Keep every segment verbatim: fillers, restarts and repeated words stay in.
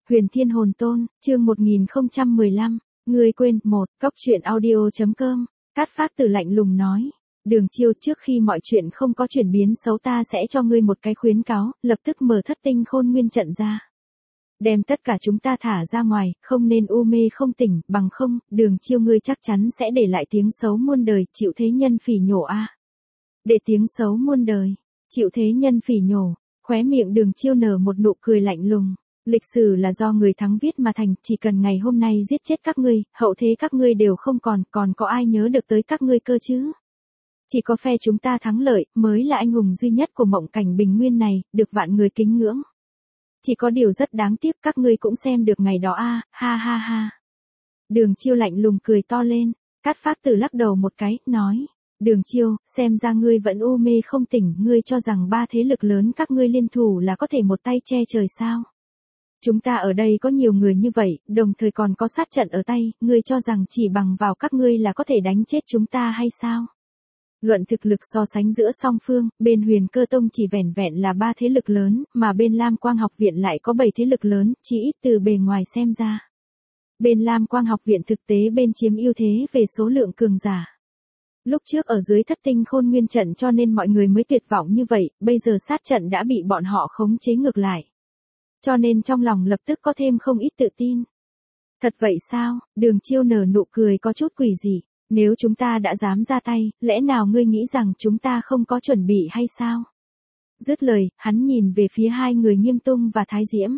Huyền Thiên Hồn Tôn, chương một nghìn không trăm mười lăm, ngươi quên, một, cóc truyện audio.com, Cát Phác Tử lạnh lùng nói. Đường Chiêu, trước khi mọi chuyện không có chuyển biến xấu ta sẽ cho ngươi một cái khuyến cáo, lập tức mở thất tinh khôn nguyên trận ra. Đem tất cả chúng ta thả ra ngoài, không nên u mê không tỉnh, bằng không, Đường Chiêu ngươi chắc chắn sẽ để lại tiếng xấu muôn đời, chịu thế nhân phỉ nhổ a. Để tiếng xấu muôn đời, chịu thế nhân phỉ nhổ, khóe miệng Đường Chiêu nở một nụ cười lạnh lùng. Lịch sử là do người thắng viết mà thành, chỉ cần ngày hôm nay giết chết các ngươi, hậu thế các ngươi đều không còn, còn có ai nhớ được tới các ngươi cơ chứ? Chỉ có phe chúng ta thắng lợi, mới là anh hùng duy nhất của mộng cảnh bình nguyên này, được vạn người kính ngưỡng. Chỉ có điều rất đáng tiếc các ngươi cũng xem được ngày đó a, ha ha ha. Đường Chiêu lạnh lùng cười to lên, Cát Phác Tử lắc đầu một cái, nói. Đường Chiêu, xem ra ngươi vẫn u mê không tỉnh, ngươi cho rằng ba thế lực lớn các ngươi liên thủ là có thể một tay che trời sao? Chúng ta ở đây có nhiều người như vậy, đồng thời còn có sát trận ở tay, ngươi cho rằng chỉ bằng vào các ngươi là có thể đánh chết chúng ta hay sao? Luận thực lực so sánh giữa song phương, bên Huyền Cơ Tông chỉ vẻn vẹn là ba thế lực lớn, mà bên Lam Quang Học Viện lại có bảy thế lực lớn, chỉ ít từ bề ngoài xem ra. Bên Lam Quang Học Viện thực tế bên chiếm ưu thế về số lượng cường giả. Lúc trước ở dưới thất tinh khôn nguyên trận cho nên mọi người mới tuyệt vọng như vậy, bây giờ sát trận đã bị bọn họ khống chế ngược lại. Cho nên trong lòng lập tức có thêm không ít tự tin. Thật vậy sao? Đường Chiêu nở nụ cười có chút quỷ dị. Nếu chúng ta đã dám ra tay, lẽ nào ngươi nghĩ rằng chúng ta không có chuẩn bị hay sao? Dứt lời, hắn nhìn về phía hai người Nghiêm Tung và Thái Diễm.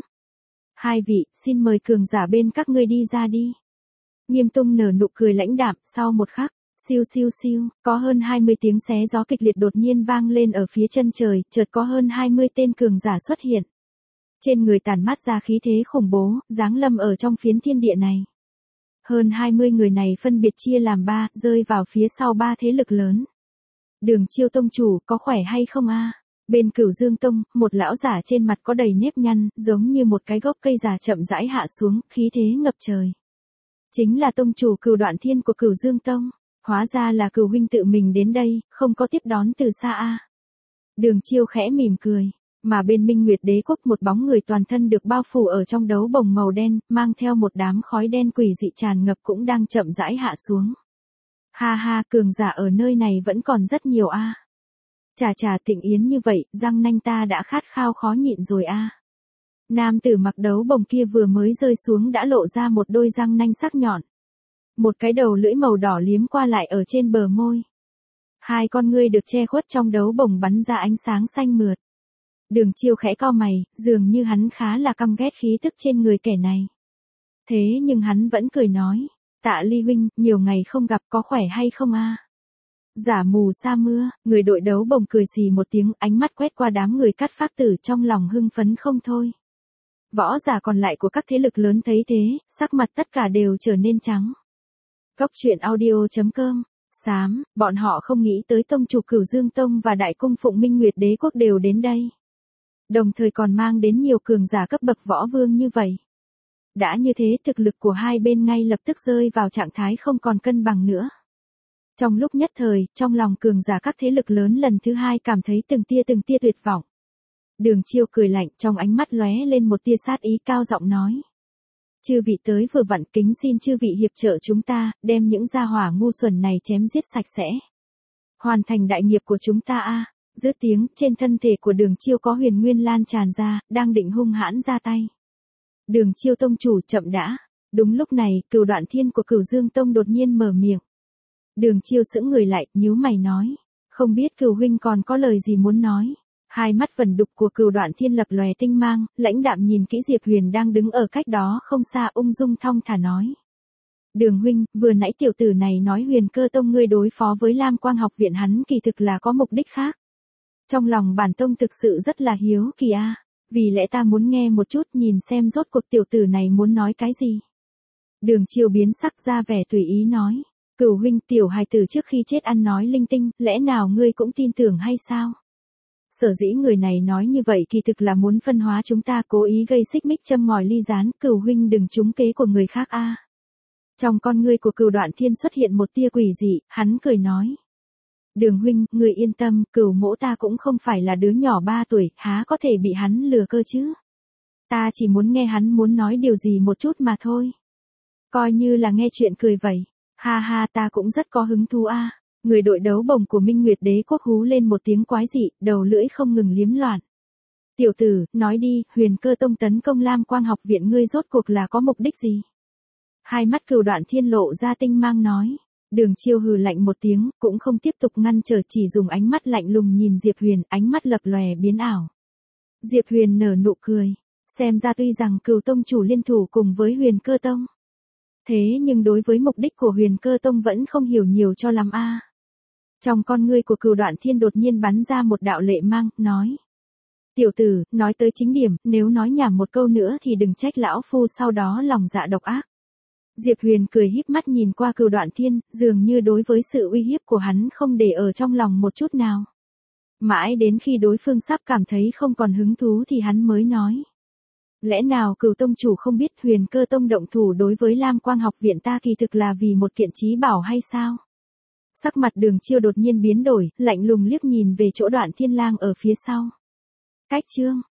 Hai vị, xin mời cường giả bên các ngươi đi ra đi. Nghiêm Tung nở nụ cười lãnh đạm, sau một khắc, siêu siêu siêu, có hơn hai mươi tiếng xé gió kịch liệt đột nhiên vang lên ở phía chân trời, chợt có hơn hai mươi tên cường giả xuất hiện. Trên người tản mát ra khí thế khủng bố, giáng lâm ở trong phiến thiên địa này. Hơn hai mươi người này phân biệt chia làm ba, rơi vào phía sau ba thế lực lớn. Đường Chiêu tông chủ, có khỏe hay không a? Bên Cửu Dương Tông, một lão giả trên mặt có đầy nếp nhăn, giống như một cái gốc cây già chậm rãi hạ xuống, khí thế ngập trời. Chính là tông chủ Cửu Đoạn Thiên của Cửu Dương Tông. Hóa ra là Cửu huynh tự mình đến đây, không có tiếp đón từ xa a. Đường Chiêu khẽ mỉm cười. Mà bên Minh Nguyệt Đế Quốc một bóng người toàn thân được bao phủ ở trong đấu bồng màu đen, mang theo một đám khói đen quỷ dị tràn ngập cũng đang chậm rãi hạ xuống. Ha ha, cường giả ở nơi này vẫn còn rất nhiều a. À. Chà chà Tịnh Yến như vậy, răng nanh ta đã khát khao khó nhịn rồi a. À. Nam tử mặc đấu bồng kia vừa mới rơi xuống đã lộ ra một đôi răng nanh sắc nhọn. Một cái đầu lưỡi màu đỏ liếm qua lại ở trên bờ môi. Hai con ngươi được che khuất trong đấu bồng bắn ra ánh sáng xanh mượt. Đường Chiêu khẽ cau mày, dường như hắn khá là căm ghét khí tức trên người kẻ này. Thế nhưng hắn vẫn cười nói, Tạ Ly huynh, nhiều ngày không gặp có khỏe hay không a? À? Giả mù sa mưa, người đội đấu bồng cười xì một tiếng, ánh mắt quét qua đám người Cát Phác Tử trong lòng hưng phấn không thôi. Võ giả còn lại của các thế lực lớn thấy thế, sắc mặt tất cả đều trở nên trắng. Cóc truyện audio.com, xám, bọn họ không nghĩ tới tông chủ Cửu Dương Tông và đại cung phụng Minh Nguyệt Đế Quốc đều đến đây. Đồng thời còn mang đến nhiều cường giả cấp bậc võ vương như vậy. Đã như thế thực lực của hai bên ngay lập tức rơi vào trạng thái không còn cân bằng nữa. Trong lúc nhất thời, trong lòng cường giả các thế lực lớn lần thứ hai cảm thấy từng tia từng tia tuyệt vọng. Đường Chiêu cười lạnh, trong ánh mắt lóe lên một tia sát ý, cao giọng nói. Chư vị tới vừa vặn, kính xin chư vị hiệp trợ chúng ta, đem những gia hỏa ngu xuẩn này chém giết sạch sẽ. Hoàn thành đại nghiệp của chúng ta a. Dứt tiếng, trên thân thể của Đường Chiêu có huyền nguyên lan tràn ra, đang định hung hãn ra tay. Đường Chiêu tông chủ, chậm đã. Đúng lúc này, Cửu Đoạn Thiên của Cửu Dương Tông đột nhiên mở miệng. Đường Chiêu sững người lại, nhíu mày nói, không biết Cửu huynh còn có lời gì muốn nói. Hai mắt vẩn đục của Cửu Đoạn Thiên lập lòe tinh mang, lãnh đạm nhìn kỹ Diệp Huyền đang đứng ở cách đó không xa, ung dung thong thả nói. Đường huynh, vừa nãy tiểu tử này nói Huyền Cơ Tông ngươi đối phó với Lam Quang Học Viện, hắn kỳ thực là có mục đích khác. Trong lòng bản tông thực sự rất là hiếu kỳ a, vì lẽ ta muốn nghe một chút, nhìn xem rốt cuộc tiểu tử này muốn nói cái gì. Đường Chiêu biến sắc ra vẻ tùy ý nói, Cửu huynh, tiểu hài tử trước khi chết ăn nói linh tinh, lẽ nào ngươi cũng tin tưởng hay sao? Sở dĩ người này nói như vậy kỳ thực là muốn phân hóa chúng ta, cố ý gây xích mích châm ngòi ly gián, Cửu huynh đừng trúng kế của người khác a. Trong con ngươi của Cửu Đoạn Thiên xuất hiện một tia quỷ dị, hắn cười nói. Đường huynh, người yên tâm, Cửu mỗ ta cũng không phải là đứa nhỏ ba tuổi, há có thể bị hắn lừa cơ chứ. Ta chỉ muốn nghe hắn muốn nói điều gì một chút mà thôi. Coi như là nghe chuyện cười vậy. Ha ha, ta cũng rất có hứng thú a. Người đội đấu bổng của Minh Nguyệt Đế quốc hú lên một tiếng quái dị, đầu lưỡi không ngừng liếm loạn. Tiểu tử, nói đi, Huyền Cơ Tông tấn công Lam Quang học viện ngươi rốt cuộc là có mục đích gì? Hai mắt Cửu Đoạn Thiên lộ ra tinh mang nói. Đường Chiêu hừ lạnh một tiếng, cũng không tiếp tục ngăn trở, chỉ dùng ánh mắt lạnh lùng nhìn Diệp Huyền, ánh mắt lập lòe biến ảo. Diệp Huyền nở nụ cười, xem ra tuy rằng Cửu Tông chủ liên thủ cùng với Huyền Cơ Tông, thế nhưng đối với mục đích của Huyền Cơ Tông vẫn không hiểu nhiều cho lắm a. Trong con ngươi của Cửu Đoạn Thiên đột nhiên bắn ra một đạo lệ mang, nói. Tiểu tử, nói tới chính điểm, nếu nói nhảm một câu nữa thì đừng trách lão phu sau đó lòng dạ độc ác. Diệp Huyền cười híp mắt nhìn qua Cửu Đoạn Thiên, dường như đối với sự uy hiếp của hắn không để ở trong lòng một chút nào. Mãi đến khi đối phương sắp cảm thấy không còn hứng thú thì hắn mới nói. Lẽ nào Cửu Tông chủ không biết Huyền Cơ Tông động thủ đối với Lam Quang học viện ta kỳ thực là vì một kiện chí bảo hay sao? Sắc mặt Đường Chiêu đột nhiên biến đổi, lạnh lùng liếc nhìn về chỗ Đoạn Thiên Lang ở phía sau. Cách chương